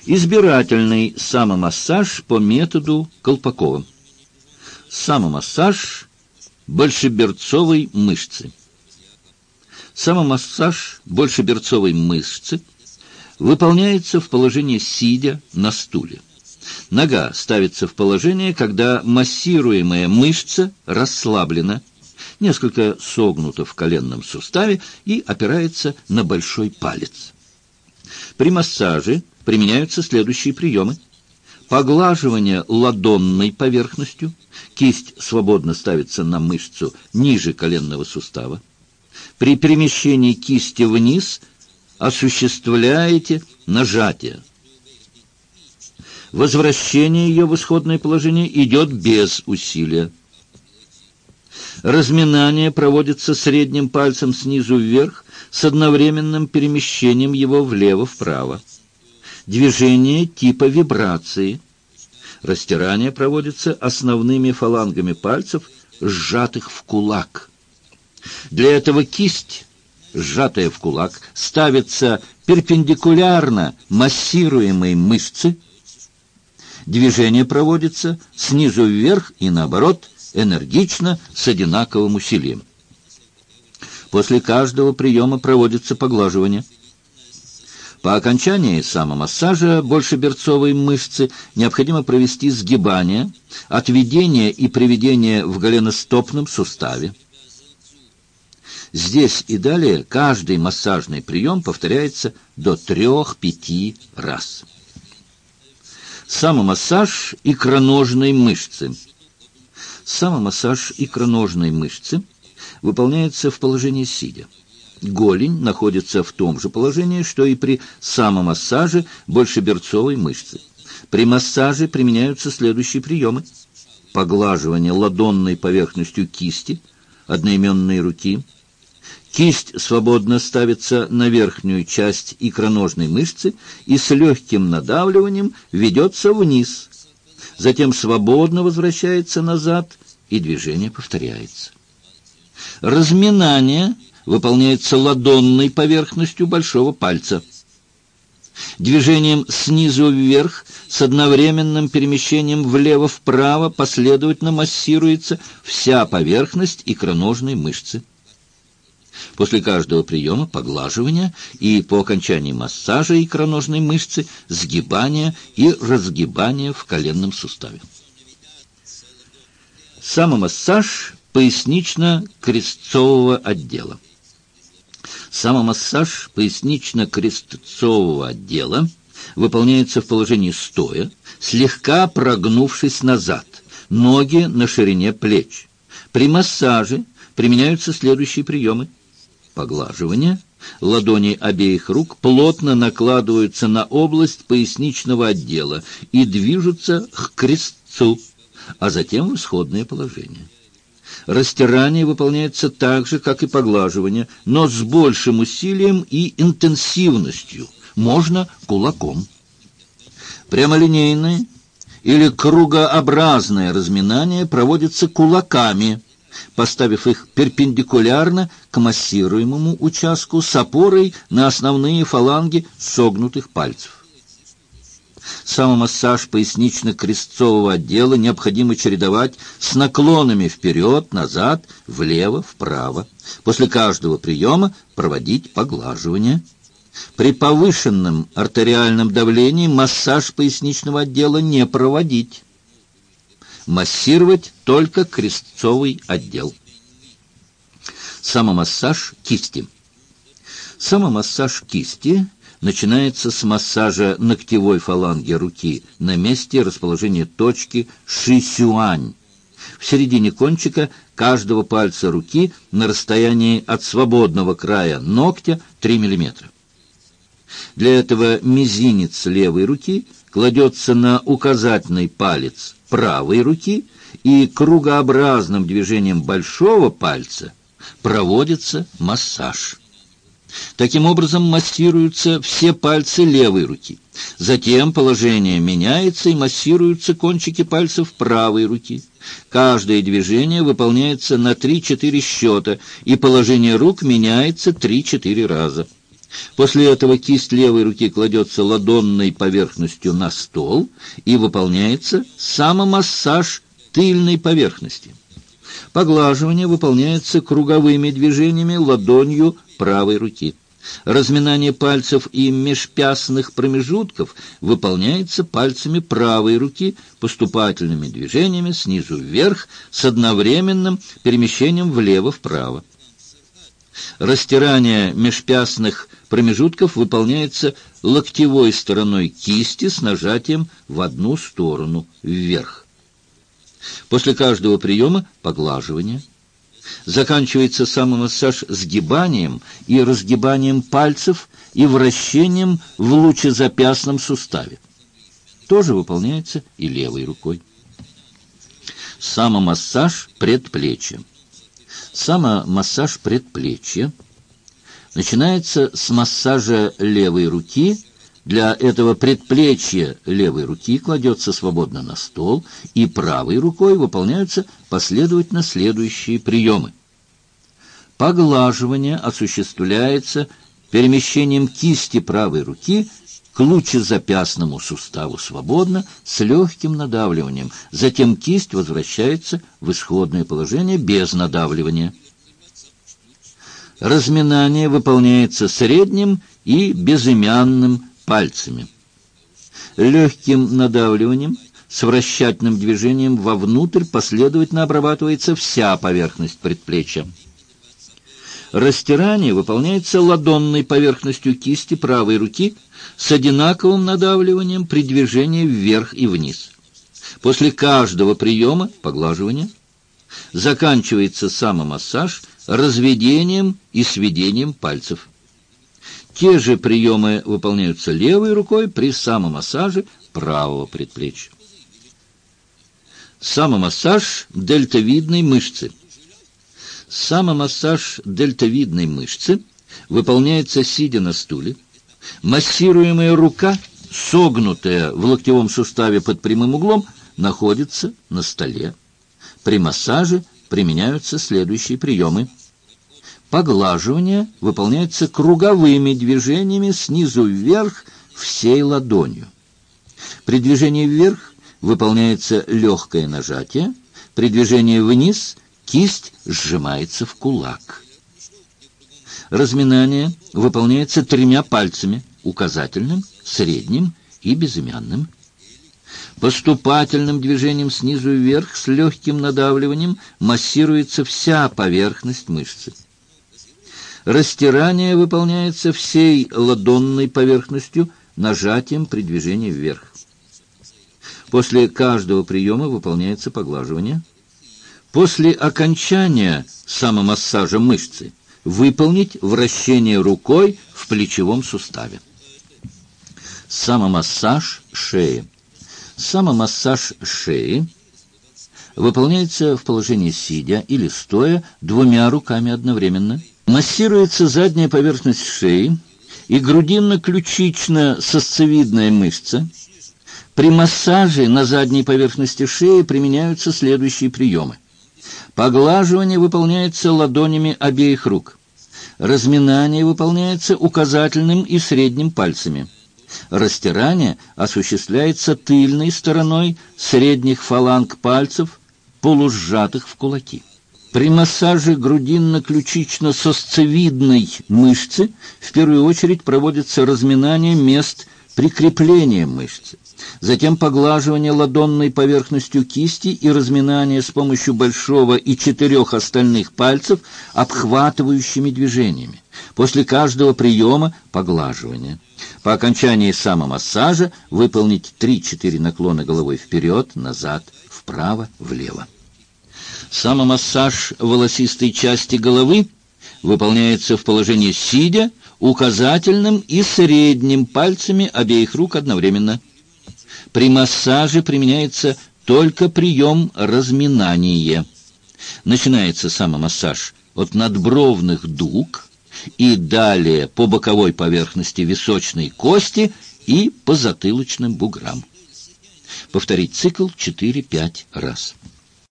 Избирательный самомассаж по методу Колпакова. Самомассаж большеберцовой мышцы. Самомассаж большеберцовой мышцы выполняется в положении сидя на стуле. Нога ставится в положение, когда массируемая мышца расслаблена, несколько согнута в коленном суставе и опирается на большой палец. При массаже применяются следующие приемы. Поглаживание ладонной поверхностью. Кисть свободно ставится на мышцу ниже коленного сустава. При перемещении кисти вниз осуществляете нажатие. Возвращение ее в исходное положение идет без усилия. Разминание проводится средним пальцем снизу вверх с одновременным перемещением его влево-вправо. Движение типа вибрации. Растирание проводится основными фалангами пальцев, сжатых в кулак. Для этого кисть, сжатая в кулак, ставится перпендикулярно массируемой мышце. Движение проводится снизу вверх и наоборот, энергично, с одинаковым усилием. После каждого приема проводится поглаживание. По окончании самомассажа большеберцовой мышцы необходимо провести сгибание, отведение и приведение в голеностопном суставе. Здесь и далее каждый массажный прием повторяется до 3-5 раз. Самомассаж икроножной мышцы. Самомассаж икроножной мышцы выполняется в положении сидя. Голень находится в том же положении, что и при самомассаже большеберцовой мышцы. При массаже применяются следующие приемы. Поглаживание ладонной поверхностью кисти, одноименной руки. Кисть свободно ставится на верхнюю часть икроножной мышцы и с легким надавливанием ведется вниз. Затем свободно возвращается назад, и движение повторяется. Разминание выполняется ладонной поверхностью большого пальца. Движением снизу вверх с одновременным перемещением влево-вправо последовательно массируется вся поверхность икроножной мышцы. После каждого приема поглаживания и по окончании массажа икроножной мышцы сгибания и разгибания в коленном суставе. Самомассаж пояснично-крестцового отдела. Самомассаж пояснично-крестцового отдела выполняется в положении стоя, слегка прогнувшись назад, ноги на ширине плеч. При массаже применяются следующие приемы. Поглаживание. Ладони обеих рук плотно накладываются на область поясничного отдела и движутся к крестцу, а затем в исходное положение. Растирание выполняется так же, как и поглаживание, но с большим усилием и интенсивностью, можно кулаком. Прямолинейное или кругообразное разминание проводится кулаками, поставив их перпендикулярно к массируемому участку с опорой на основные фаланги согнутых пальцев. Самомассаж пояснично-крестцового отдела необходимо чередовать с наклонами вперед, назад, влево, вправо. После каждого приема проводить поглаживание. При повышенном артериальном давлении массаж поясничного отдела не проводить. Массировать только крестцовый отдел. Самомассаж кисти. Самомассаж кисти начинается с массажа ногтевой фаланги руки на месте расположения точки ши-сюань, в середине кончика каждого пальца руки на расстоянии от свободного края ногтя 3 мм. Для этого мизинец левой руки кладется на указательный палец правой руки, и кругообразным движением большого пальца проводится массаж. Таким образом массируются все пальцы левой руки. Затем положение меняется и массируются кончики пальцев правой руки. Каждое движение выполняется на 3-4 счета, и положение рук меняется 3-4 раза. После этого кисть левой руки кладется ладонной поверхностью на стол и выполняется самомассаж тыльной поверхности. Поглаживание выполняется круговыми движениями ладонью правой руки. Разминание пальцев и межпястных промежутков выполняется пальцами правой руки поступательными движениями снизу вверх с одновременным перемещением влево-вправо. Растирание межпястных промежутков выполняется локтевой стороной кисти с нажатием в одну сторону вверх. После каждого приема поглаживание. Заканчивается самомассаж сгибанием и разгибанием пальцев и вращением в лучезапястном суставе. Тоже выполняется и левой рукой. Самомассаж предплечья. Самомассаж предплечья начинается с массажа левой руки. Для этого предплечье левой руки кладется свободно на стол, и правой рукой выполняются последовательно следующие приемы. Поглаживание осуществляется перемещением кисти правой руки к лучезапястному суставу свободно, с легким надавливанием. Затем кисть возвращается в исходное положение без надавливания. Разминание выполняется средним и безымянным пальцами. Легким надавливанием с вращательным движением вовнутрь последовательно обрабатывается вся поверхность предплечья. Растирание выполняется ладонной поверхностью кисти правой руки с одинаковым надавливанием при движении вверх и вниз. После каждого приема поглаживания заканчивается самомассаж разведением и сведением пальцев. Те же приемы выполняются левой рукой при самомассаже правого предплечья. Самомассаж дельтовидной мышцы. Самомассаж дельтовидной мышцы выполняется сидя на стуле. Массируемая рука, согнутая в локтевом суставе под прямым углом, находится на столе. При массаже применяются следующие приемы. Поглаживание выполняется круговыми движениями снизу вверх всей ладонью. При движении вверх выполняется легкое нажатие, при движении вниз кисть сжимается в кулак. Разминание выполняется 3 пальцами – указательным, средним и безымянным. Поступательным движением снизу вверх с легким надавливанием массируется вся поверхность мышцы. Растирание выполняется всей ладонной поверхностью нажатием при движении вверх. После каждого приема выполняется поглаживание. После окончания самомассажа мышцы выполнить вращение рукой в плечевом суставе. Самомассаж шеи. Самомассаж шеи выполняется в положении сидя или стоя 2 руками одновременно. Массируется задняя поверхность шеи и грудинно-ключично-сосцевидная мышца. При массаже на задней поверхности шеи применяются следующие приемы. Поглаживание выполняется ладонями обеих рук. Разминание выполняется указательным и средним пальцами. Растирание осуществляется тыльной стороной средних фаланг пальцев, полусжатых в кулаки. При массаже грудинно-ключично-сосцевидной мышцы в первую очередь проводится разминание мест прикрепления мышцы, затем поглаживание ладонной поверхностью кисти и разминание с помощью большого и 4 остальных пальцев обхватывающими движениями. После каждого приема поглаживание. По окончании самомассажа выполнить 3-4 наклона головой вперед, назад, вправо, влево. Самомассаж волосистой части головы выполняется в положении сидя, указательным и средним пальцами обеих рук одновременно. При массаже применяется только прием разминания. Начинается самомассаж от надбровных дуг и далее по боковой поверхности височной кости и по затылочным буграм. Повторить цикл 4-5 раз.